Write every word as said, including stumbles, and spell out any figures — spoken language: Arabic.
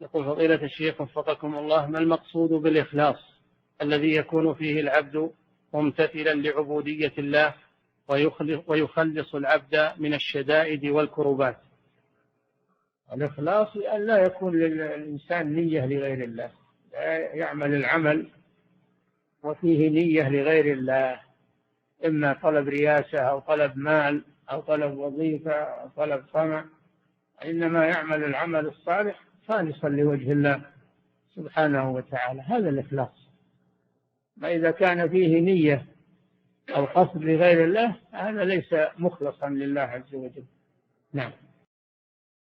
يقول فضيلة الشيخ وفقكم الله: ما المقصود بالإخلاص الذي يكون فيه العبد ممتثلا لعبودية الله ويخلص العبد من الشدائد والكربات؟ الإخلاص أن لا يكون للإنسان نية لغير الله، لا يعمل العمل وفيه نية لغير الله، إما طلب رياسة أو طلب مال أو طلب وظيفة أو طلب طمع، إنما يعمل العمل الصالح خالصا لوجه الله سبحانه وتعالى، هذا الإخلاص. ما إذا كان فيه نية أو قصد لغير الله هذا ليس مخلصا لله عز وجل. نعم.